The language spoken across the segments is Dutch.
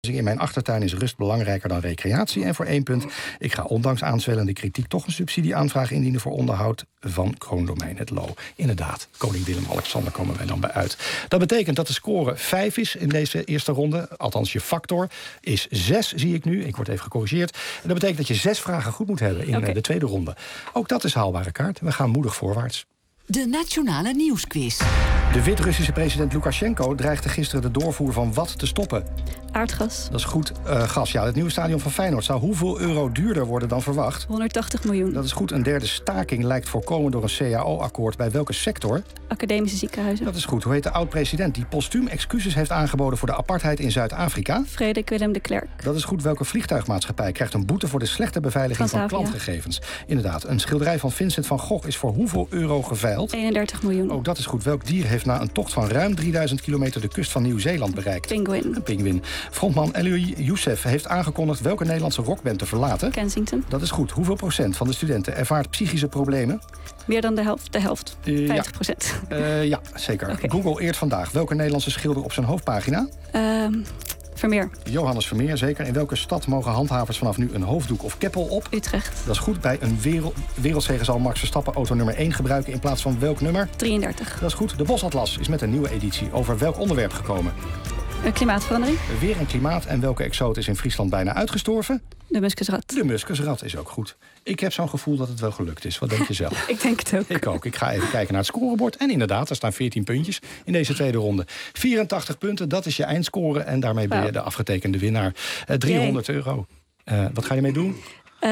In mijn achtertuin is rust belangrijker dan recreatie. En voor 1 punt, ik ga ondanks aanzwellende kritiek toch een subsidieaanvraag indienen voor onderhoud van Kroondomein het Loo. Inderdaad, koning Willem-Alexander komen wij dan bij uit. Dat betekent dat de score 5 is in deze eerste ronde. Althans, je factor is 6, zie ik nu. Ik word even gecorrigeerd. En dat betekent dat je 6 vragen goed moet hebben in de tweede ronde. Ook dat is haalbare kaart. We gaan moedig voorwaarts. De Nationale Nieuwsquiz. De Wit-Russische president Lukasjenko dreigde gisteren de doorvoer van wat te stoppen? Aardgas. Dat is goed. Gas, ja. Het nieuwe stadion van Feyenoord zou hoeveel euro duurder worden dan verwacht? 180 miljoen. Dat is goed. Een derde staking lijkt voorkomen door een CAO-akkoord. Bij welke sector? Academische ziekenhuizen. Dat is goed. Hoe heet de oud-president die postuum excuses heeft aangeboden voor de apartheid in Zuid-Afrika? Frederik Willem de Klerk. Dat is goed. Welke vliegtuigmaatschappij krijgt een boete voor de slechte beveiliging van klantgegevens? Inderdaad. Een schilderij van Vincent van Gogh is voor hoeveel euro geveild? 31 miljoen. Ook dat is goed. Welk dier heeft na een tocht van ruim 3000 kilometer de kust van Nieuw-Zeeland bereikt? Pinguïn. Een pinguïn. Frontman Elie Youssef heeft aangekondigd welke Nederlandse rockband te verlaten? Kensington. Dat is goed. Hoeveel procent van de studenten ervaart psychische problemen? Meer dan de helft. De helft. 50%. Ja, zeker. Okay. Google eert vandaag welke Nederlandse schilder op zijn hoofdpagina? Vermeer. Johannes Vermeer, zeker. In welke stad mogen handhavers vanaf nu een hoofddoek of keppel op? Utrecht. Dat is goed. Bij een wereldzege zal Max Verstappen auto nummer 1 gebruiken in plaats van welk nummer? 33. Dat is goed. De Bosatlas is met een nieuwe editie over welk onderwerp gekomen? Klimaatverandering. Weer en klimaat. En welke exoot is in Friesland bijna uitgestorven? De muskusrat. De muskusrat is ook goed. Ik heb zo'n gevoel dat het wel gelukt is. Wat denk je zelf? Ik denk het ook. Ik ook. Ik ga even kijken naar het scorebord. En inderdaad, er staan 14 puntjes in deze tweede ronde. 84 punten, dat is je eindscore. En daarmee ben je de afgetekende winnaar. 300 euro. Wat ga je mee doen?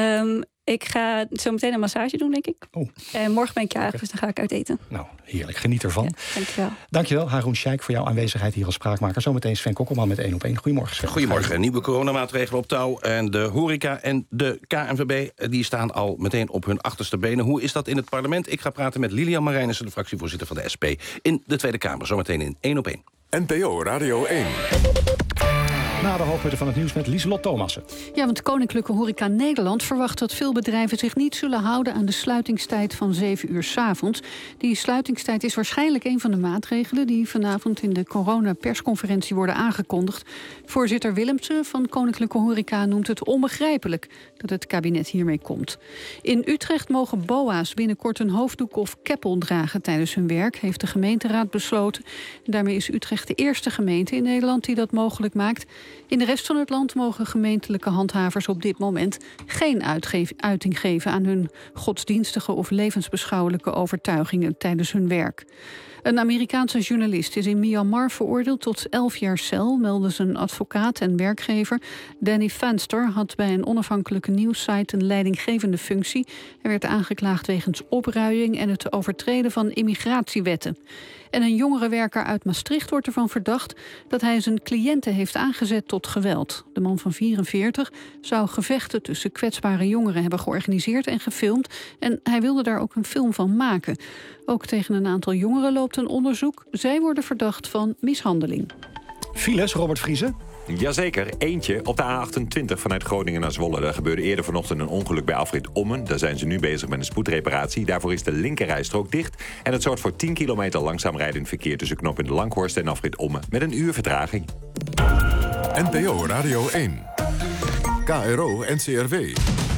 Ik ga zo meteen een massage doen, denk ik. En morgen ben ik jarig, dus dan ga ik uit eten. Nou, heerlijk. Geniet ervan. Ja, dankjewel. Dankjewel, Haroon Sheikh, voor jouw aanwezigheid hier als spraakmaker. Zometeen Sven Kokkelman met 1 op 1. Goedemorgen, Sven. Goedemorgen. Nieuwe coronamaatregelen op touw. En de horeca en de KNVB die staan al meteen op hun achterste benen. Hoe is dat in het parlement? Ik ga praten met Lilian Marijnissen, de fractievoorzitter van de SP... in de Tweede Kamer. Zometeen in 1 op 1. NPO Radio 1. Na de hoofdpunten van het nieuws met Lieselot Thomassen. Ja, want Koninklijke Horeca Nederland verwacht dat veel bedrijven zich niet zullen houden aan de sluitingstijd van 7 uur 's avonds. Die sluitingstijd is waarschijnlijk een van de maatregelen die vanavond in de corona-persconferentie worden aangekondigd. Voorzitter Willemsen van Koninklijke Horeca noemt het onbegrijpelijk dat het kabinet hiermee komt. In Utrecht mogen boa's binnenkort een hoofddoek of keppel dragen tijdens hun werk, heeft de gemeenteraad besloten. En daarmee is Utrecht de eerste gemeente in Nederland die dat mogelijk maakt. In de rest van het land mogen gemeentelijke handhavers op dit moment geen uiting geven aan hun godsdienstige of levensbeschouwelijke overtuigingen tijdens hun werk. Een Amerikaanse journalist is in Myanmar veroordeeld tot 11 jaar cel, meldde zijn advocaat en werkgever. Danny Fenster had bij een onafhankelijke nieuwssite een leidinggevende functie. Hij werd aangeklaagd wegens opruiing en het overtreden van immigratiewetten. En een jongere werker uit Maastricht wordt ervan verdacht dat hij zijn cliënten heeft aangezet tot geweld. De man van 44 zou gevechten tussen kwetsbare jongeren hebben georganiseerd en gefilmd. En hij wilde daar ook een film van maken. Ook tegen een aantal jongeren loopt een onderzoek. Zij worden verdacht van mishandeling. Files, Robert Vriese. Jazeker, eentje op de A28 vanuit Groningen naar Zwolle. Daar gebeurde eerder vanochtend een ongeluk bij afrit Ommen. Daar zijn ze nu bezig met een spoedreparatie. Daarvoor is de linkerrijstrook dicht. En het zorgt voor 10 kilometer langzaam rijdend verkeer tussen knooppunt Langhorst en afrit Ommen. Met een uur vertraging. NPO Radio 1. KRO NCRW.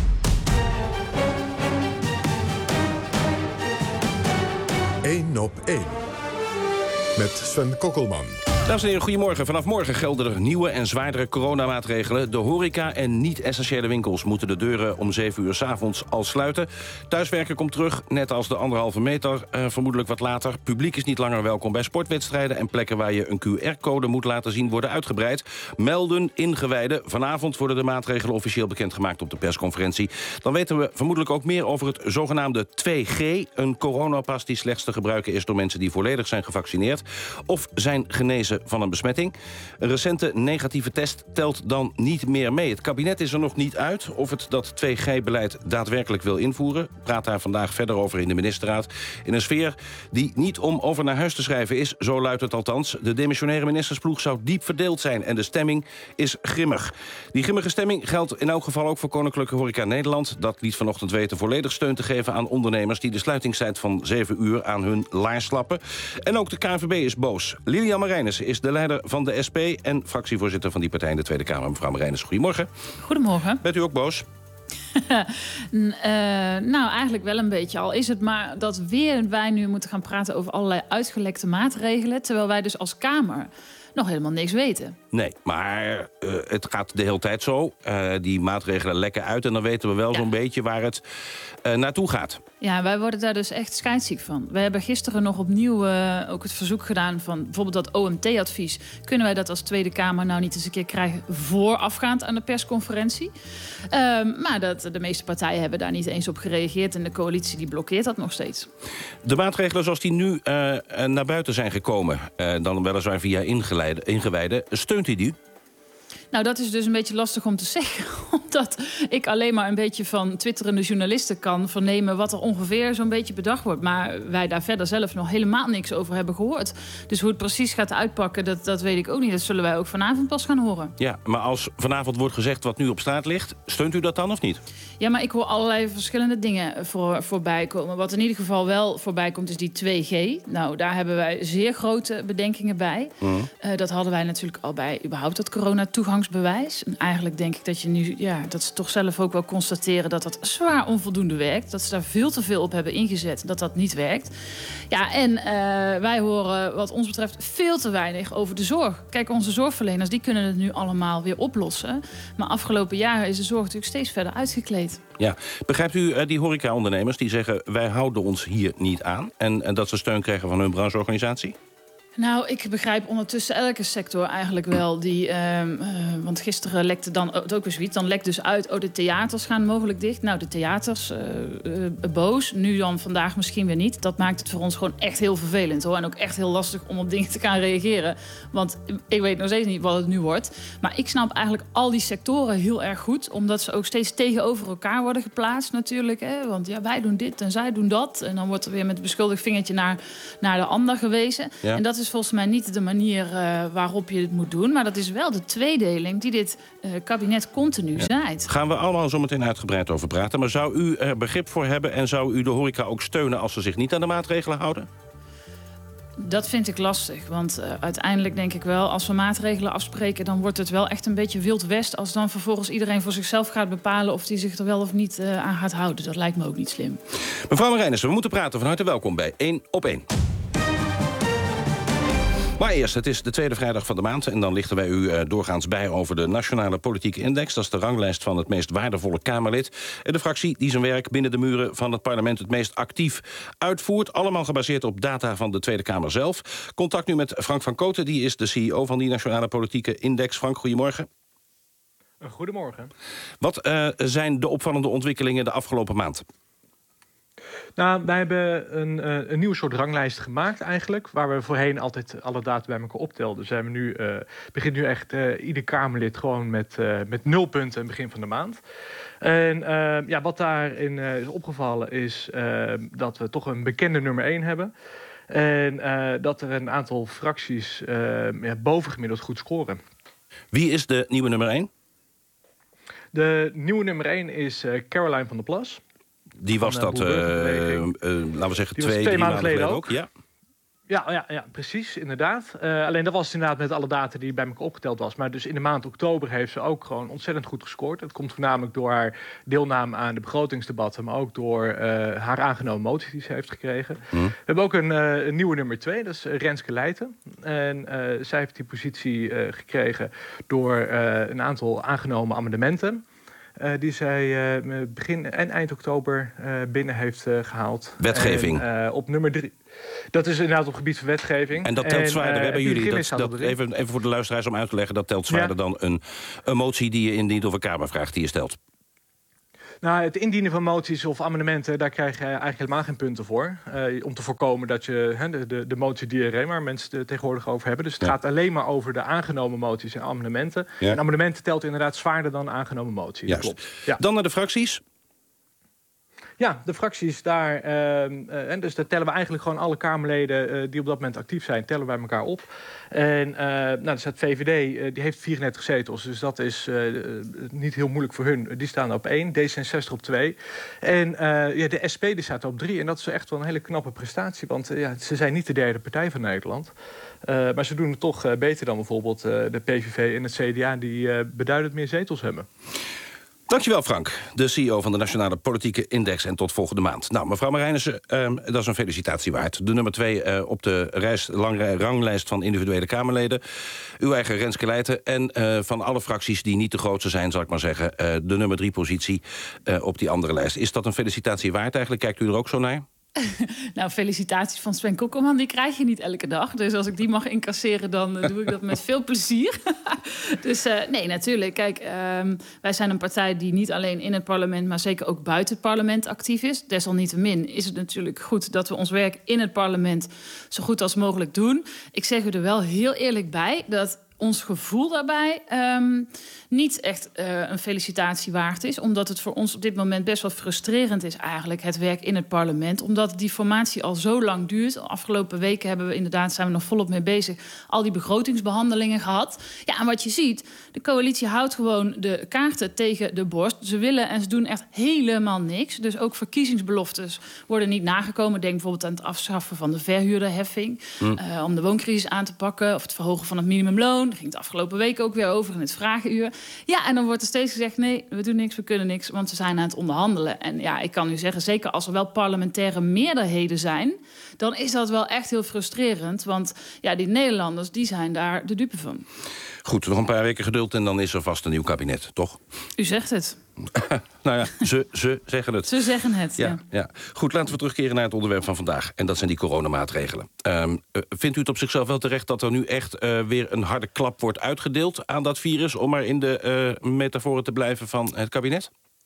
Eén op 1. Met Sven Kokkelman. Dames en heren, goedemorgen. Vanaf morgen gelden er nieuwe en zwaardere coronamaatregelen. De horeca en niet-essentiële winkels moeten de deuren om 7 uur 's avonds al sluiten. Thuiswerken komt terug, net als de 1,5 meter, vermoedelijk wat later. Publiek is niet langer welkom bij sportwedstrijden en plekken waar je een QR-code moet laten zien worden uitgebreid. Melden ingewijden. Vanavond worden de maatregelen officieel bekendgemaakt op de persconferentie. Dan weten we vermoedelijk ook meer over het zogenaamde 2G. Een coronapas die slechts te gebruiken is door mensen die volledig zijn gevaccineerd of zijn genezen van een besmetting. Een recente negatieve test telt dan niet meer mee. Het kabinet is er nog niet uit of het dat 2G-beleid daadwerkelijk wil invoeren. Praat daar vandaag verder over in de ministerraad. In een sfeer die niet om over naar huis te schrijven is, zo luidt het althans. De demissionaire ministersploeg zou diep verdeeld zijn en de stemming is grimmig. Die grimmige stemming geldt in elk geval ook voor Koninklijke Horeca Nederland. Dat liet vanochtend weten volledig steun te geven aan ondernemers die de sluitingstijd van 7 uur aan hun laars slappen. En ook de KNVB is boos. Lilian Marijnissen Marijnissen is de leider van de SP... en fractievoorzitter van die partij in de Tweede Kamer. Mevrouw Marijnissen, goedemorgen. Goedemorgen. Bent u ook boos? Nou, eigenlijk wel een beetje. Al is het maar dat wij nu moeten gaan praten over allerlei uitgelekte maatregelen... terwijl wij dus als Kamer nog helemaal niks weten. Nee, maar het gaat de hele tijd zo. Die maatregelen lekken uit en dan weten we wel zo'n beetje waar het naartoe gaat. Ja, wij worden daar dus echt scheidsziek van. We hebben gisteren nog opnieuw ook het verzoek gedaan van bijvoorbeeld dat OMT-advies. Kunnen wij dat als Tweede Kamer nou niet eens een keer krijgen voorafgaand aan de persconferentie? Maar de meeste partijen hebben daar niet eens op gereageerd en de coalitie die blokkeert dat nog steeds. De maatregelen zoals die nu naar buiten zijn gekomen, dan weliswaar via ingewijden, steunt u die? Nou, dat is dus een beetje lastig om te zeggen. Omdat ik alleen maar een beetje van twitterende journalisten kan vernemen wat er ongeveer zo'n beetje bedacht wordt. Maar wij daar verder zelf nog helemaal niks over hebben gehoord. Dus hoe het precies gaat uitpakken, dat weet ik ook niet. Dat zullen wij ook vanavond pas gaan horen. Ja, maar als vanavond wordt gezegd wat nu op straat ligt, steunt u dat dan of niet? Ja, maar ik hoor allerlei verschillende dingen voorbij komen. Wat in ieder geval wel voorbij komt is die 2G. Nou, daar hebben wij zeer grote bedenkingen bij. Dat hadden wij natuurlijk al bij überhaupt het coronatoegangsbewijs. En eigenlijk denk ik dat je nu, dat ze toch zelf ook wel constateren dat dat zwaar onvoldoende werkt. Dat ze daar veel te veel op hebben ingezet, dat dat niet werkt. Ja, en wij horen wat ons betreft veel te weinig over de zorg. Kijk, onze zorgverleners die kunnen het nu allemaal weer oplossen. Maar afgelopen jaren is de zorg natuurlijk steeds verder uitgekleed. Ja, begrijpt u die horeca-ondernemers die zeggen wij houden ons hier niet aan en dat ze steun krijgen van hun brancheorganisatie? Nou, ik begrijp ondertussen elke sector eigenlijk wel. Want gisteren lekte dan het ook weer zoiets. Dan lekt dus uit, de theaters gaan mogelijk dicht. Nou, de theaters, boos. Nu dan vandaag misschien weer niet. Dat maakt het voor ons gewoon echt heel vervelend, hoor. En ook echt heel lastig om op dingen te gaan reageren. Want ik weet nog steeds niet wat het nu wordt. Maar ik snap eigenlijk al die sectoren heel erg goed. Omdat ze ook steeds tegenover elkaar worden geplaatst natuurlijk. Hè? Want ja, wij doen dit en zij doen dat. En dan wordt er weer met een beschuldigd vingertje naar de ander gewezen. Ja. En dat is volgens mij niet de manier waarop je het moet doen. Maar dat is wel de tweedeling die dit kabinet continu zaait. Gaan we allemaal zo meteen uitgebreid over praten. Maar zou u er begrip voor hebben en zou u de horeca ook steunen als ze zich niet aan de maatregelen houden? Dat vind ik lastig, want uiteindelijk denk ik wel, als we maatregelen afspreken, dan wordt het wel echt een beetje Wild West als dan vervolgens iedereen voor zichzelf gaat bepalen of die zich er wel of niet aan gaat houden. Dat lijkt me ook niet slim. Mevrouw Marijnissen, we moeten praten. Van harte welkom bij 1 op 1. Maar eerst, het is de tweede vrijdag van de maand en dan lichten wij u doorgaans bij over de Nationale Politieke Index. Dat is de ranglijst van het meest waardevolle Kamerlid. En de fractie die zijn werk binnen de muren van het parlement het meest actief uitvoert. Allemaal gebaseerd op data van de Tweede Kamer zelf. Contact nu met Frank van Kooten, die is de CEO van die Nationale Politieke Index. Frank, goedemorgen. Goedemorgen. Wat zijn de opvallende ontwikkelingen de afgelopen maand? Nou, wij hebben een nieuw soort ranglijst gemaakt eigenlijk, waar we voorheen altijd alle data bij elkaar optelden. Zijn we nu, begint nu echt ieder Kamerlid gewoon met 0 punten aan het begin van de maand. En wat daarin is opgevallen is dat we toch een bekende nummer 1 hebben. En dat er een aantal fracties bovengemiddeld goed scoren. Wie is de nieuwe nummer 1? De nieuwe nummer 1 is Caroline van der Plas. Die was dat, laten we zeggen, 2 maanden geleden ook. Ja, precies, inderdaad. Alleen dat was inderdaad met alle data die bij elkaar opgeteld was. Maar dus in de maand oktober heeft ze ook gewoon ontzettend goed gescoord. Dat komt voornamelijk door haar deelname aan de begrotingsdebatten, maar ook door haar aangenomen motie die ze heeft gekregen. We hebben ook een nieuwe nummer 2, dat is Renske Leijten. En zij heeft die positie gekregen door een aantal aangenomen amendementen. Die zij begin en eind oktober binnen heeft gehaald. Wetgeving. En, op nummer 3. Dat is inderdaad op het gebied van wetgeving. En dat telt zwaarder bij jullie. Even voor de luisteraars om uit te leggen. Dat telt zwaarder dan een motie die je indient of een Kamervraag die je stelt. Nou, het indienen van moties of amendementen, daar krijg je eigenlijk helemaal geen punten voor. Om te voorkomen dat je de motie diarree waar mensen het tegenwoordig over hebben. Dus het gaat alleen maar over de aangenomen moties en amendementen. Ja. En amendementen telt inderdaad zwaarder dan aangenomen moties. Klopt. Ja. Dan naar de fracties. Ja, de fracties daar. En dus daar tellen we eigenlijk gewoon alle Kamerleden die op dat moment actief zijn, tellen wij elkaar op. En er staat VVD, die heeft 34 zetels. Dus dat is niet heel moeilijk voor hun. Die staan op 1, D66 op 2. En de SP die staat op 3. En dat is echt wel een hele knappe prestatie. Want ze zijn niet de derde partij van Nederland. Maar ze doen het toch beter dan bijvoorbeeld de PVV en het CDA... die beduidend meer zetels hebben. Dankjewel, Frank, de CEO van de Nationale Politieke Index. En tot volgende maand. Nou, mevrouw Marijnissen, dat is een felicitatie waard. De nummer 2 op de lange ranglijst van individuele Kamerleden. Uw eigen Renske Leijten. En van alle fracties die niet de grootste zijn, zal ik maar zeggen... de nummer 3 positie op die andere lijst. Is dat een felicitatie waard eigenlijk? Kijkt u er ook zo naar? Nou, felicitaties van Sven Kokkelman, die krijg je niet elke dag. Dus als ik die mag incasseren, dan doe ik dat met veel plezier. Dus nee, natuurlijk. Kijk, wij zijn een partij die niet alleen in het parlement... maar zeker ook buiten het parlement actief is. Desalniettemin is het natuurlijk goed dat we ons werk in het parlement... zo goed als mogelijk doen. Ik zeg u er wel heel eerlijk bij dat... ons gevoel daarbij niet echt een felicitatie waard is. Omdat het voor ons op dit moment best wel frustrerend is eigenlijk... het werk in het parlement. Omdat die formatie al zo lang duurt. De afgelopen weken zijn we nog volop mee bezig... al die begrotingsbehandelingen gehad. Ja, en wat je ziet, de coalitie houdt gewoon de kaarten tegen de borst. Ze willen en ze doen echt helemaal niks. Dus ook verkiezingsbeloftes worden niet nagekomen. Denk bijvoorbeeld aan het afschaffen van de verhuurderheffing... om de wooncrisis aan te pakken... of het verhogen van het minimumloon. Daar ging het afgelopen week ook weer over in het vragenuur. Ja, en dan wordt er steeds gezegd... nee, we doen niks, we kunnen niks, want ze zijn aan het onderhandelen. En ja, ik kan u zeggen, zeker als er wel parlementaire meerderheden zijn... dan is dat wel echt heel frustrerend. Want ja, die Nederlanders, die zijn daar de dupe van. Goed, nog een paar weken geduld en dan is er vast een nieuw kabinet, toch? U zegt het. Nou ja, ze zeggen het. Ze zeggen het, ja. Goed, laten we terugkeren naar het onderwerp van vandaag. En dat zijn die coronamaatregelen. Vindt u het op zichzelf wel terecht dat er nu echt weer een harde klap wordt uitgedeeld aan dat virus... om maar in de metaforen te blijven van het kabinet?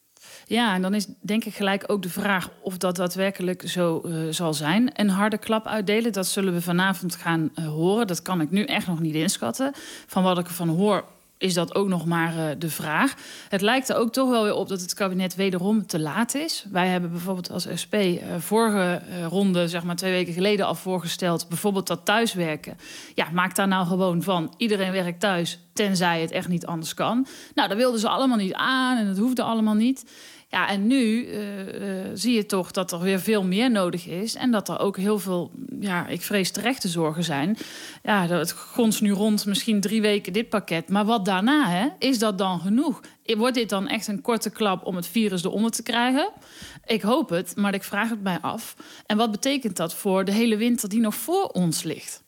Ja, en dan is denk ik gelijk ook de vraag of dat daadwerkelijk zo zal zijn. Een harde klap uitdelen, dat zullen we vanavond gaan horen. Dat kan ik nu echt nog niet inschatten. Van wat ik ervan hoor is dat ook nog maar de vraag. Het lijkt er ook toch wel weer op dat het kabinet wederom te laat is. Wij hebben bijvoorbeeld als SP vorige ronde, zeg maar 2 weken geleden al voorgesteld... bijvoorbeeld dat thuiswerken. Ja, maak daar nou gewoon van. Iedereen werkt thuis, tenzij het echt niet anders kan. Nou, daar wilden ze allemaal niet aan en dat hoefde allemaal niet. Ja, en nu zie je toch dat er weer veel meer nodig is... en dat er ook heel veel, ja, ik vrees terechte zorgen zijn. Ja, het gonst nu rond misschien 3 weken dit pakket. Maar wat daarna, hè? Is dat dan genoeg? Wordt dit dan echt een korte klap om het virus eronder te krijgen? Ik hoop het, maar ik vraag het mij af. En wat betekent dat voor de hele winter die nog voor ons ligt?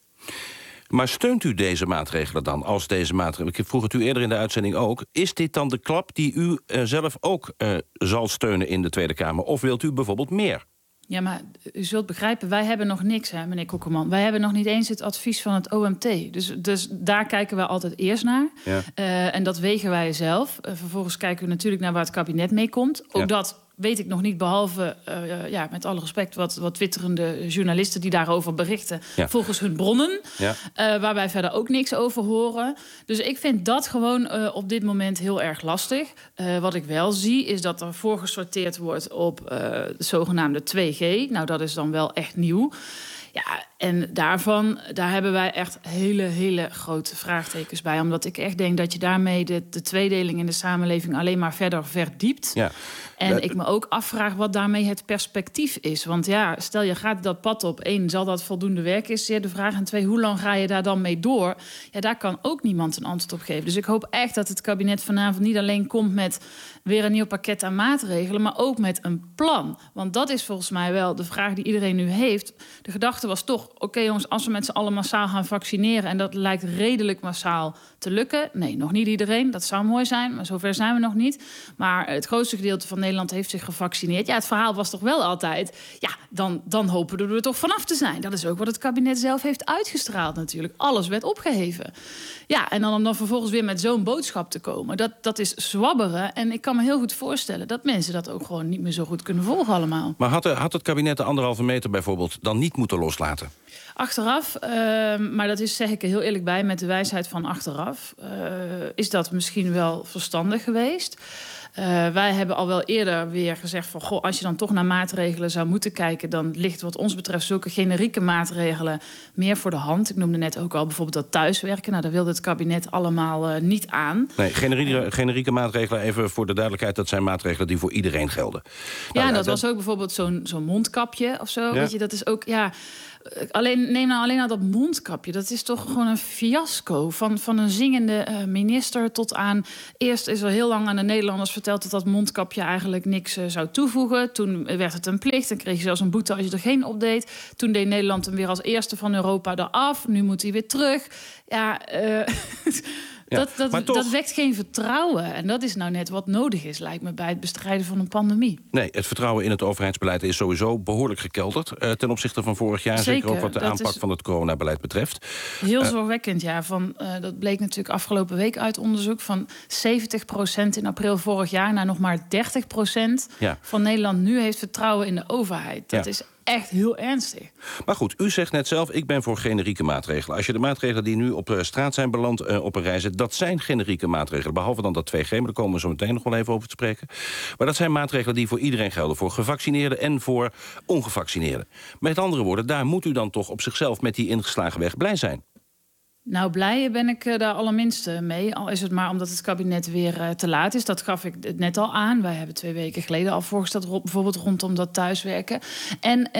Maar steunt u deze maatregelen dan als deze maatregelen? Ik vroeg het u eerder in de uitzending ook. Is dit dan de klap die u zelf ook zal steunen in de Tweede Kamer? Of wilt u bijvoorbeeld meer? Ja, maar u zult begrijpen, wij hebben nog niks, hè, meneer Kokkelman. Wij hebben nog niet eens het advies van het OMT. Dus daar kijken wij altijd eerst naar. Ja. En dat wegen wij zelf. Vervolgens kijken we natuurlijk naar waar het kabinet mee komt. Ook dat weet ik nog niet, behalve met alle respect... wat twitterende journalisten die daarover berichten... volgens hun bronnen, waar wij verder ook niks over horen. Dus ik vind dat gewoon op dit moment heel erg lastig. Wat ik wel zie, is dat er voorgesorteerd wordt op de zogenaamde 2G. Nou, dat is dan wel echt nieuw. Ja, en daar hebben wij echt hele grote vraagtekens bij. Omdat ik echt denk dat je daarmee de tweedeling in de samenleving... alleen maar verder verdiept. Ja. En ik me ook afvraag wat daarmee het perspectief is. Want ja, stel je gaat dat pad op. 1, zal dat voldoende werk is zeer de vraag. En 2, hoe lang ga je daar dan mee door? Ja, daar kan ook niemand een antwoord op geven. Dus ik hoop echt dat het kabinet vanavond niet alleen komt met... weer een nieuw pakket aan maatregelen, maar ook met een plan. Want dat is volgens mij wel de vraag die iedereen nu heeft. De gedachte was toch, oké, jongens, als we met z'n allen massaal gaan vaccineren... en dat lijkt redelijk massaal te lukken. Nee, nog niet iedereen, dat zou mooi zijn, maar zover zijn we nog niet. Maar het grootste gedeelte van Nederland heeft zich gevaccineerd. Ja, het verhaal was toch wel altijd... ja, dan hopen we er toch vanaf te zijn. Dat is ook wat het kabinet zelf heeft uitgestraald natuurlijk. Alles werd opgeheven. Ja, en dan om dan vervolgens weer met zo'n boodschap te komen... dat is zwabberen. En ik kan me heel goed voorstellen dat mensen dat ook gewoon niet meer zo goed kunnen volgen allemaal. Maar had het kabinet de 1,5 meter bijvoorbeeld dan niet moeten loslaten? Achteraf, maar dat is, zeg ik er heel eerlijk bij, met de wijsheid van achteraf, is dat misschien wel verstandig geweest. Wij hebben al wel eerder weer gezegd van, goh, als je dan toch naar maatregelen zou moeten kijken, dan ligt wat ons betreft zulke generieke maatregelen meer voor de hand. Ik noemde net ook al bijvoorbeeld dat thuiswerken. Nou, daar wilde het kabinet allemaal niet aan. Nee, generieke maatregelen, even voor de duidelijkheid, dat zijn maatregelen die voor iedereen gelden. Ja, dat was ook bijvoorbeeld zo'n mondkapje of zo. Ja. Weet je, dat is ook, ja. Neem nou alleen al dat mondkapje. Dat is toch gewoon een fiasco. Van een zingende minister tot aan... Eerst is er heel lang aan de Nederlanders verteld dat mondkapje eigenlijk niks zou toevoegen. Toen werd het een plicht. Dan kreeg je zelfs een boete als je er geen op deed. Toen deed Nederland hem weer als eerste van Europa eraf. Nu moet hij weer terug. Ja, Ja, dat wekt geen vertrouwen. En dat is nou net wat nodig is, lijkt me, bij het bestrijden van een pandemie. Nee, het vertrouwen in het overheidsbeleid is sowieso behoorlijk gekelderd ten opzichte van vorig jaar. Zeker ook wat de aanpak van het coronabeleid betreft. Heel zorgwekkend, ja. Dat bleek natuurlijk afgelopen week uit onderzoek. Van 70% in april vorig jaar naar nog maar 30% van Nederland nu heeft vertrouwen in de overheid. Dat is echt heel ernstig. Maar goed, u zegt net zelf, ik ben voor generieke maatregelen. Als je de maatregelen die nu op straat zijn beland op een rij zet, dat zijn generieke maatregelen. Behalve dan dat 2G, maar daar komen we zo meteen nog wel even over te spreken. Maar dat zijn maatregelen die voor iedereen gelden. Voor gevaccineerden en voor ongevaccineerden. Met andere woorden, daar moet u dan toch op zichzelf met die ingeslagen weg blij zijn. Nou, blij ben ik daar allerminst mee. Al is het maar omdat het kabinet weer te laat is. Dat gaf ik net al aan. Wij hebben 2 weken geleden al voorgesteld, bijvoorbeeld rondom dat thuiswerken. En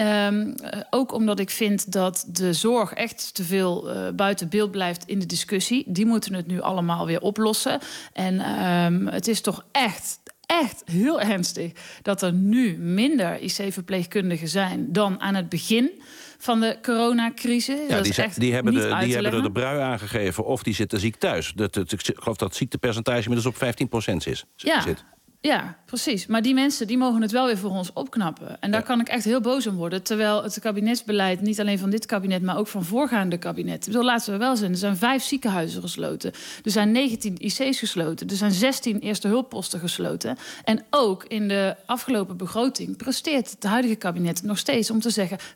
ook omdat ik vind dat de zorg echt te veel buiten beeld blijft in de discussie. Die moeten het nu allemaal weer oplossen. En het is toch echt heel ernstig dat er nu minder IC-verpleegkundigen zijn dan aan het begin van de coronacrisis. Ja, die hebben er de brui aangegeven of die zitten ziek thuis. Ik geloof dat het ziektepercentage inmiddels op 15% is. Zit. Ja, precies. Maar die mensen die mogen het wel weer voor ons opknappen. En daar kan ik echt heel boos om worden. Terwijl het kabinetsbeleid, niet alleen van dit kabinet, maar ook van voorgaande kabinetten. Ik bedoel, laten we wel zijn, er zijn 5 ziekenhuizen gesloten. Er zijn 19 IC's gesloten. Er zijn 16 eerste hulpposten gesloten. En ook in de afgelopen begroting presteert het huidige kabinet nog steeds om te zeggen 50%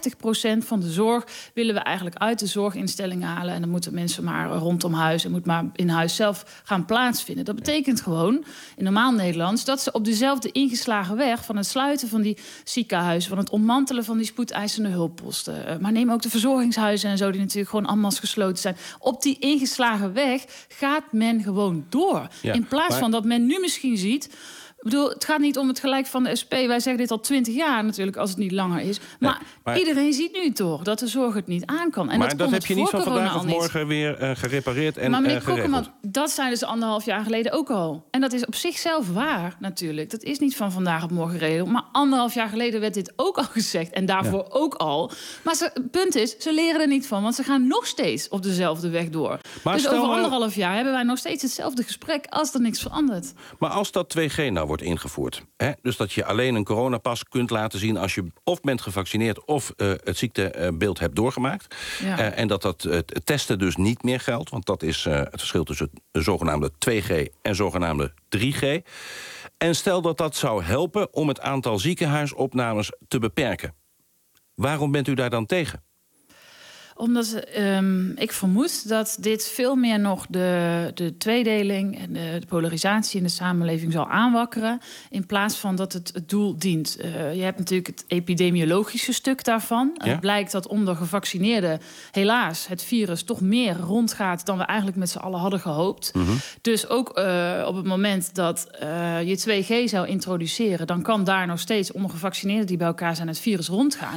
van de zorg willen we eigenlijk uit de zorginstellingen halen. En dan moeten mensen maar rondom huis en moet maar in huis zelf gaan plaatsvinden. Dat betekent gewoon, in normaal Nederland, dat ze op dezelfde ingeslagen weg van het sluiten van die ziekenhuizen, van het ontmantelen van die spoedeisende hulpposten. Maar neem ook de verzorgingshuizen en zo, die natuurlijk gewoon allemaal gesloten zijn. Op die ingeslagen weg gaat men gewoon door. Ja, in plaats van dat men nu misschien ziet. Ik bedoel, het gaat niet om het gelijk van de SP. Wij zeggen dit al 20 jaar natuurlijk, als het niet langer is. Maar iedereen ziet nu toch dat de zorg het niet aan kan. En maar dat heb je niet van vandaag of morgen weer gerepareerd en geregeld. Maar meneer Kokkelman, dat zijn dus 1,5 jaar geleden ook al. En dat is op zichzelf waar natuurlijk. Dat is niet van vandaag op morgen geregeld. Maar 1,5 jaar geleden werd dit ook al gezegd. En daarvoor ook al. Maar het punt is, ze leren er niet van. Want ze gaan nog steeds op dezelfde weg door. Maar dus over 1,5 jaar hebben wij nog steeds hetzelfde gesprek als er niks verandert. Maar als dat 2G nou wordt ingevoerd, dus dat je alleen een coronapas kunt laten zien als je of bent gevaccineerd of het ziektebeeld hebt doorgemaakt. Ja. En dat het testen dus niet meer geldt, want dat is het verschil tussen de zogenaamde 2G en zogenaamde 3G. En stel dat dat zou helpen om het aantal ziekenhuisopnames te beperken. Waarom bent u daar dan tegen? Omdat ik vermoed dat dit veel meer nog de tweedeling en de polarisatie in de samenleving zal aanwakkeren, in plaats van dat het doel dient. Je hebt natuurlijk het epidemiologische stuk daarvan. Ja? Het blijkt dat onder gevaccineerden helaas het virus toch meer rondgaat dan we eigenlijk met z'n allen hadden gehoopt. Mm-hmm. Dus ook op het moment dat je 2G zou introduceren, dan kan daar nog steeds onder gevaccineerden die bij elkaar zijn het virus rondgaan.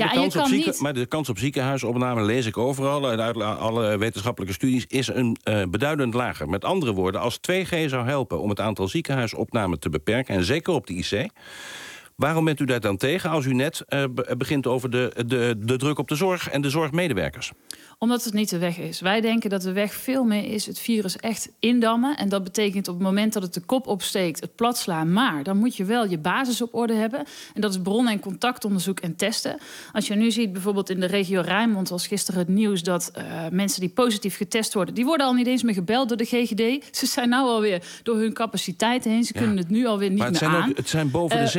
Maar de kans op ziekenhuisopname, lees ik overal, uit alle wetenschappelijke studies, is een beduidend lager. Met andere woorden, als 2G zou helpen om het aantal ziekenhuisopnamen te beperken, en zeker op de IC, waarom bent u daar dan tegen als u net begint over de druk op de zorg en de zorgmedewerkers? Omdat het niet de weg is. Wij denken dat de weg veel meer is het virus echt indammen. En dat betekent op het moment dat het de kop opsteekt, het platslaan. Maar dan moet je wel je basis op orde hebben. En dat is bron- en contactonderzoek en testen. Als je nu ziet bijvoorbeeld in de regio Rijnmond, was gisteren het nieuws dat mensen die positief getest worden, die worden al niet eens meer gebeld door de GGD. Ze zijn nou alweer door hun capaciteit heen. Ze kunnen het nu alweer niet meer aan. Het zijn boven de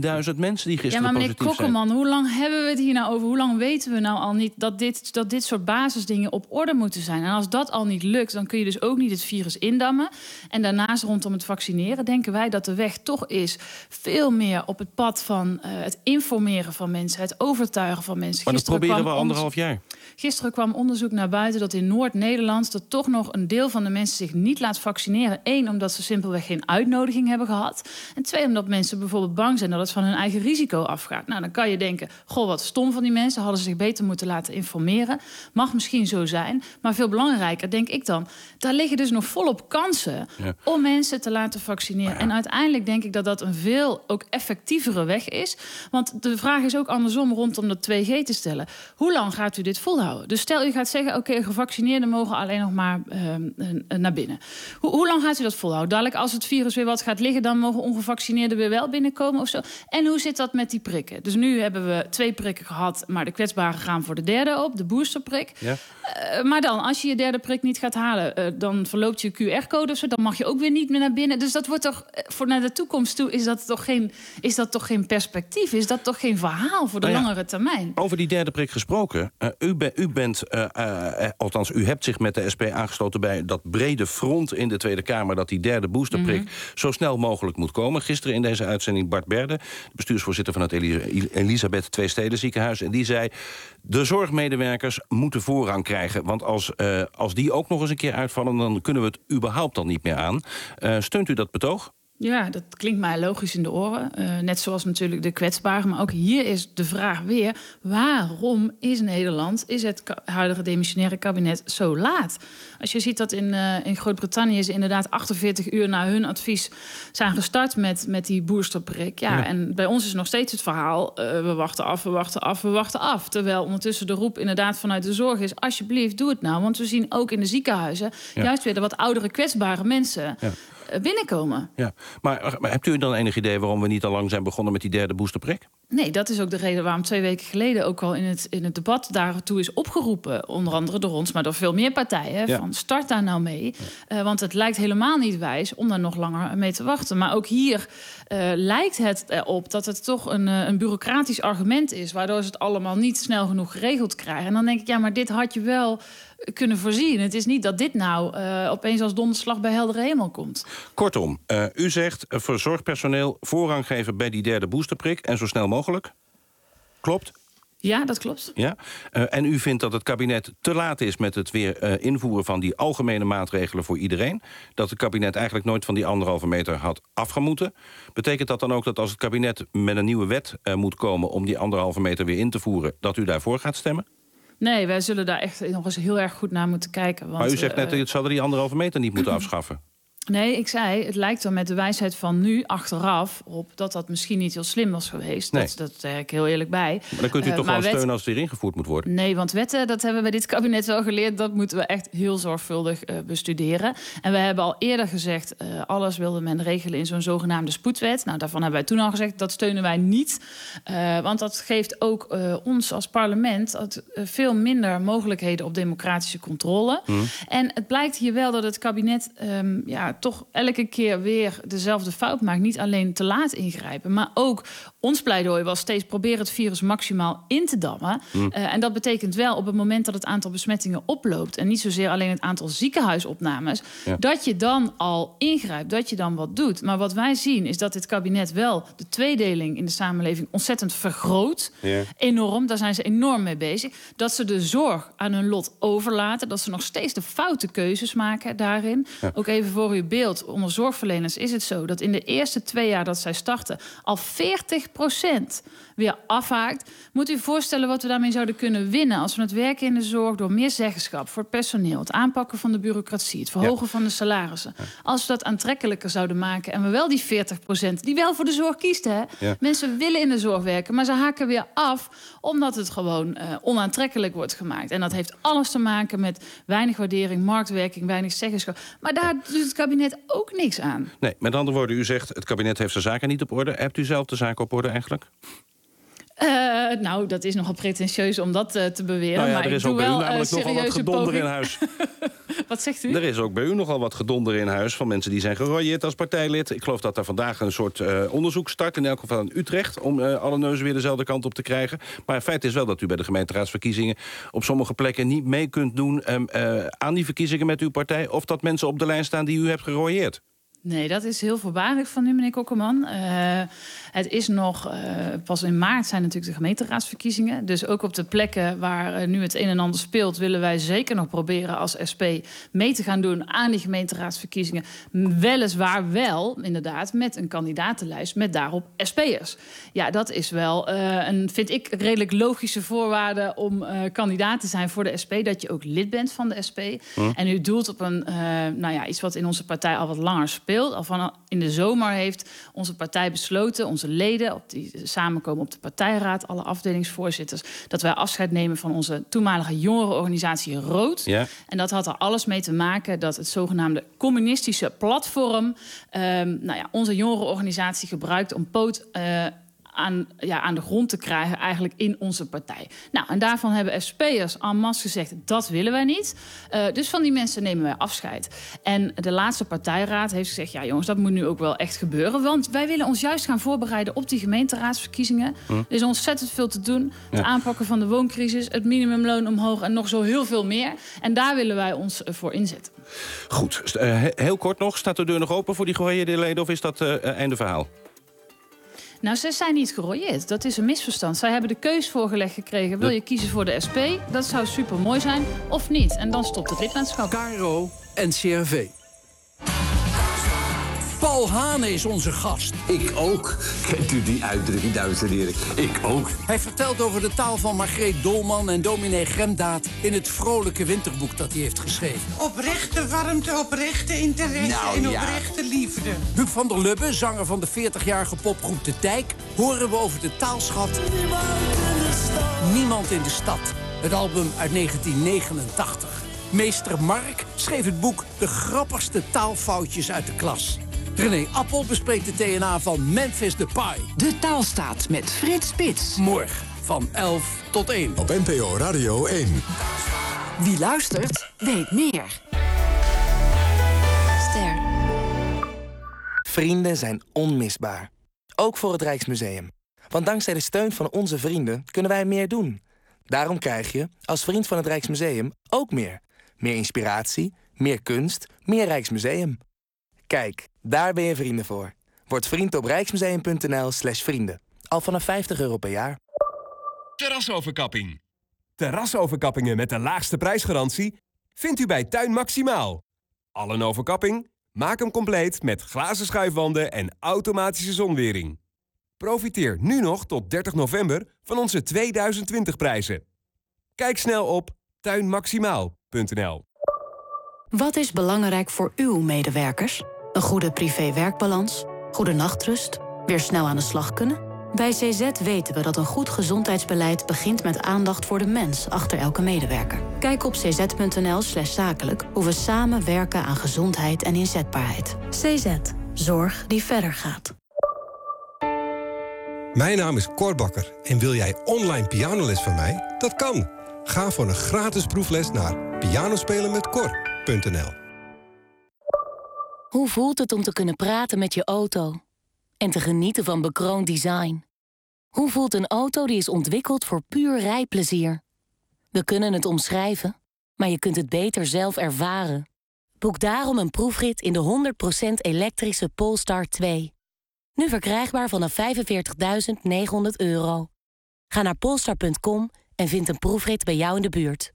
3000 mensen die gisteren Ja, maar meneer positief zijn. Kokkelman, hoe lang hebben we het hier nou over? Hoe lang weten we nou al niet dat dit soort basisdingen op orde moeten zijn? En als dat al niet lukt, dan kun je dus ook niet het virus indammen. En daarnaast rondom het vaccineren denken wij dat de weg toch is veel meer op het pad van het informeren van mensen, het overtuigen van mensen. Maar dat proberen we 1,5 jaar. Gisteren kwam onderzoek naar buiten dat in Noord-Nederland dat toch nog een deel van de mensen zich niet laat vaccineren. 1, omdat ze simpelweg geen uitnodiging hebben gehad. En 2, omdat mensen bijvoorbeeld bang zijn dat het van hun eigen risico afgaat. Nou, dan kan je denken, goh, wat stom van die mensen. Hadden ze zich beter moeten laten informeren. Mag misschien zo zijn. Maar veel belangrijker, denk ik dan, daar liggen dus nog volop kansen om mensen te laten vaccineren. En uiteindelijk denk ik dat dat een veel ook effectievere weg is. Want de vraag is ook andersom rondom dat 2G te stellen. Hoe lang gaat u dit volhouden? Dus stel u gaat zeggen, oké, gevaccineerden mogen alleen nog maar naar binnen. Hoe lang gaat u dat volhouden? Dadelijk als het virus weer wat gaat liggen, dan mogen ongevaccineerden weer wel binnenkomen of zo. En hoe zit dat met die prikken? Dus nu hebben we 2 prikken gehad, maar de kwetsbaren gaan voor de 3e op, de boosterprik. Ja. Maar dan, als je je 3e prik niet gaat halen, dan verloopt je QR-code of zo, dan mag je ook weer niet meer naar binnen. Dus dat wordt toch, voor naar de toekomst toe, is dat toch geen perspectief? Is dat toch geen verhaal voor de langere termijn? Over die 3e prik gesproken, althans, u hebt zich met de SP aangesloten bij dat brede front in de Tweede Kamer dat die 3e boosterprik zo snel mogelijk moet komen. Gisteren in deze uitzending Bart Berde, de bestuursvoorzitter van het Elisabeth Tweesteden ziekenhuis, en die zei, de zorgmedewerkers moeten voorrang krijgen, want als die ook nog eens een keer uitvallen, dan kunnen we het überhaupt al niet meer aan. Steunt u dat betoog? Ja, dat klinkt mij logisch in de oren. Net zoals natuurlijk de kwetsbaren. Maar ook hier is de vraag weer, waarom is Nederland, is het huidige demissionaire kabinet zo laat? Als je ziet dat in Groot-Brittannië ze inderdaad 48 uur na hun advies zijn gestart met die boosterprik. Ja, en bij ons is nog steeds het verhaal, we wachten af. Terwijl ondertussen de roep inderdaad vanuit de zorg is, alsjeblieft, doe het nou. Want we zien ook in de ziekenhuizen juist weer de wat oudere kwetsbare mensen binnenkomen. Ja, maar hebt u dan enig idee waarom we niet al lang zijn begonnen met die 3e boosterprik? Nee, dat is ook de reden waarom 2 weken geleden ook al in het debat daartoe is opgeroepen. Onder andere door ons, maar door veel meer partijen. Ja. Van start daar nou mee. Want het lijkt helemaal niet wijs om daar nog langer mee te wachten. Maar ook hier lijkt het erop dat het toch een bureaucratisch argument is, waardoor ze het allemaal niet snel genoeg geregeld krijgen. En dan denk ik, ja, maar dit had je wel kunnen voorzien. Het is niet dat dit nou opeens als donderslag bij heldere hemel komt. Kortom, u zegt voor zorgpersoneel voorrang geven bij die 3e boosterprik en zo snel mogelijk. Klopt? Ja, dat klopt. Ja? En u vindt dat het kabinet te laat is met het weer invoeren van die algemene maatregelen voor iedereen. Dat het kabinet eigenlijk nooit van die 1,5 meter had afgemoeten. Betekent dat dan ook dat als het kabinet met een nieuwe wet moet komen om die 1,5 meter weer in te voeren, dat u daarvoor gaat stemmen? Nee, wij zullen daar echt nog eens heel erg goed naar moeten kijken. Want, maar u zegt net, het zouden die 1,5 meter niet moeten afschaffen. Nee, ik zei, het lijkt er met de wijsheid van nu achteraf op dat misschien niet heel slim was geweest. Nee. Dat zeg ik heel eerlijk bij. Maar dan kunt u toch wel steunen als het weer ingevoerd moet worden? Nee, want wetten, dat hebben we bij dit kabinet wel geleerd. Dat moeten we echt heel zorgvuldig bestuderen. En we hebben al eerder gezegd, alles wilde men regelen in zo'n zogenaamde spoedwet. Nou, daarvan hebben wij toen al gezegd, dat steunen wij niet. Want dat geeft ook ons als parlement veel minder mogelijkheden op democratische controle. En het blijkt hier wel dat het kabinet toch elke keer weer dezelfde fout maakt. Niet alleen te laat ingrijpen, maar ook ons pleidooi was steeds proberen het virus maximaal in te dammen. En dat betekent wel op het moment dat het aantal besmettingen oploopt en niet zozeer alleen het aantal ziekenhuisopnames, dat je dan al ingrijpt, dat je dan wat doet. Maar wat wij zien is dat dit kabinet wel de tweedeling in de samenleving ontzettend vergroot. Enorm, daar zijn ze enorm mee bezig. Dat ze de zorg aan hun lot overlaten, dat ze nog steeds de foute keuzes maken daarin. Ook even voor uw beeld, onder zorgverleners is het zo dat in de eerste 2 jaar dat zij starten al 40% weer afhaakt. Moet u voorstellen wat we daarmee zouden kunnen winnen als we het werken in de zorg door meer zeggenschap voor het personeel, het aanpakken van de bureaucratie, het verhogen van de salarissen. Als we dat aantrekkelijker zouden maken en we wel die 40% die wel voor de zorg kiest, hè? Mensen willen in de zorg werken, maar ze haken weer af omdat het gewoon onaantrekkelijk wordt gemaakt. En dat heeft alles te maken met weinig waardering, marktwerking, weinig zeggenschap. Maar daar doet het kabinet ook niks aan. Nee, met andere woorden, u zegt het kabinet heeft zijn zaken niet op orde. Hebt u zelf de zaken op orde eigenlijk? Nou, dat is nogal pretentieus om dat te beweren. Nou ja, maar er is ik ook doe bij u wel namelijk nogal wat gedonder poging. in huis. Wat zegt u? Er is ook bij u nogal wat gedonder in huis van mensen die zijn gerooieerd als partijlid. Ik geloof dat er vandaag een soort onderzoek start, in elk geval in Utrecht, om alle neuzen weer dezelfde kant op te krijgen. Maar het feit is wel dat u bij de gemeenteraadsverkiezingen op sommige plekken niet mee kunt doen aan die verkiezingen met uw partij, of dat mensen op de lijn staan die u hebt gerooieerd. Nee, dat is heel voorbarig van u, meneer Kokkelman. Het is nog... pas in maart zijn natuurlijk de gemeenteraadsverkiezingen. Dus ook op de plekken waar nu het een en ander speelt, willen wij zeker nog proberen als SP mee te gaan doen aan die gemeenteraadsverkiezingen. Weliswaar wel, inderdaad, met een kandidatenlijst met daarop SP'ers. Ja, dat is wel vind ik, redelijk logische voorwaarde om kandidaat te zijn voor de SP. Dat je ook lid bent van de SP. En u doelt op iets wat in onze partij al wat langer speelt. Al van in de zomer heeft onze partij besloten, onze leden die samenkomen op de partijraad, alle afdelingsvoorzitters, dat wij afscheid nemen van onze toenmalige jongerenorganisatie Rood. Ja. En dat had er alles mee te maken dat het zogenaamde communistische platform onze jongerenorganisatie gebruikt om poot aan de grond te krijgen eigenlijk in onze partij. Nou, en daarvan hebben SP'ers en masse gezegd, dat willen wij niet. Dus van die mensen nemen wij afscheid. En de laatste partijraad heeft gezegd, ja jongens, dat moet nu ook wel echt gebeuren. Want wij willen ons juist gaan voorbereiden op die gemeenteraadsverkiezingen. Er is ontzettend veel te doen. Het aanpakken van de wooncrisis, het minimumloon omhoog en nog zo heel veel meer. En daar willen wij ons voor inzetten. Goed, heel kort nog. Staat de deur nog open voor die gerooieerde leden of is dat einde verhaal? Nou, ze zijn niet gerooieerd. Dat is een misverstand. Zij hebben de keus voorgelegd gekregen. Wil je kiezen voor de SP? Dat zou super mooi zijn. Of niet. En dan stopt het lidmaatschap. KRO NCRV. Paul Hane is onze gast. Ik ook. Kent u die uitdrukking, dames en heren? Ik ook. Hij vertelt over de taal van Margreet Dolman en dominee Gremdaad in het vrolijke winterboek dat hij heeft geschreven. Oprechte warmte, oprechte interesse en oprechte liefde. Huub van der Lubbe, zanger van de 40-jarige popgroep De Dijk, horen we over de taalschat Niemand in de Stad. Het album uit 1989. Meester Mark schreef het boek De grappigste taalfoutjes uit de klas. René Appel bespreekt de DNA van Memphis Depay. De Taalstaat met Frits Spits. Morgen van 11 tot 1. Op NPO Radio 1. Wie luistert, weet meer. Ster. Vrienden zijn onmisbaar. Ook voor het Rijksmuseum. Want dankzij de steun van onze vrienden kunnen wij meer doen. Daarom krijg je, als vriend van het Rijksmuseum, ook meer. Meer inspiratie, meer kunst, meer Rijksmuseum. Kijk, daar ben je vrienden voor. Word vriend op rijksmuseum.nl/vrienden. Al vanaf €50 per jaar. Terrasoverkapping. Terrasoverkappingen met de laagste prijsgarantie vindt u bij Tuin Maximaal. Al een overkapping? Maak hem compleet met glazen schuifwanden en automatische zonwering. Profiteer nu nog tot 30 november van onze 2020 prijzen. Kijk snel op tuinmaximaal.nl. Wat is belangrijk voor uw medewerkers? Een goede privé-werkbalans, goede nachtrust, weer snel aan de slag kunnen? Bij CZ weten we dat een goed gezondheidsbeleid begint met aandacht voor de mens achter elke medewerker. Kijk op cz.nl/zakelijk hoe we samen werken aan gezondheid en inzetbaarheid. CZ. Zorg die verder gaat. Mijn naam is Cor Bakker en wil jij online pianoles van mij? Dat kan. Ga voor een gratis proefles naar pianospelenmetcor.nl. Hoe voelt het om te kunnen praten met je auto en te genieten van bekroond design? Hoe voelt een auto die is ontwikkeld voor puur rijplezier? We kunnen het omschrijven, maar je kunt het beter zelf ervaren. Boek daarom een proefrit in de 100% elektrische Polestar 2. Nu verkrijgbaar vanaf €45.900. Ga naar polestar.com en vind een proefrit bij jou in de buurt.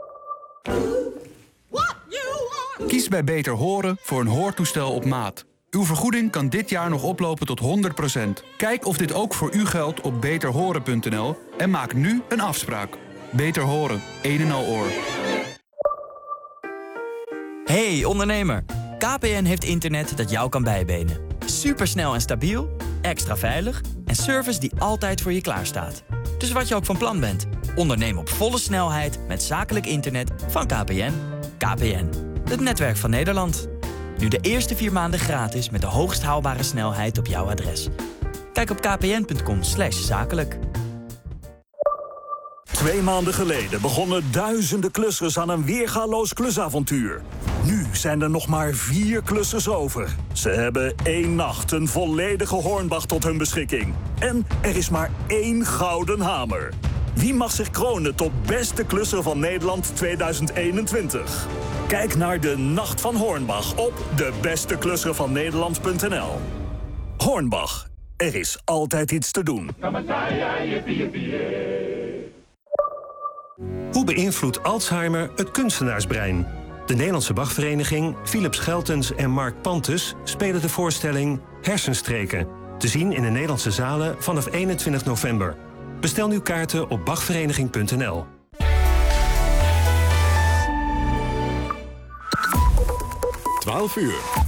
Kies bij Beter Horen voor een hoortoestel op maat. Uw vergoeding kan dit jaar nog oplopen tot 100%. Kijk of dit ook voor u geldt op beterhoren.nl en maak nu een afspraak. Beter Horen, een en al oor. Hey ondernemer, KPN heeft internet dat jou kan bijbenen. Supersnel en stabiel, extra veilig en service die altijd voor je klaarstaat. Dus wat je ook van plan bent, onderneem op volle snelheid met zakelijk internet van KPN. KPN, het netwerk van Nederland. Nu de eerste 4 maanden gratis met de hoogst haalbare snelheid op jouw adres. Kijk op kpn.com/zakelijk. 2 maanden geleden begonnen duizenden klussers aan een weergaloos klusavontuur. Nu zijn er nog maar 4 klussers over. Ze hebben 1 nacht een volledige Hornbach tot hun beschikking. En er is maar 1 gouden hamer. Wie mag zich kronen tot beste klusser van Nederland 2021? Kijk naar de Nacht van Hornbach op debesteklusservannederland.nl. Hornbach, er is altijd iets te doen. Hoe beïnvloedt Alzheimer het kunstenaarsbrein? De Nederlandse Bachvereniging, Philip Scheltens en Mark Pantes spelen de voorstelling Hersenstreken. Te zien in de Nederlandse zalen vanaf 21 november. Bestel nu kaarten op bachvereniging.nl. Uur.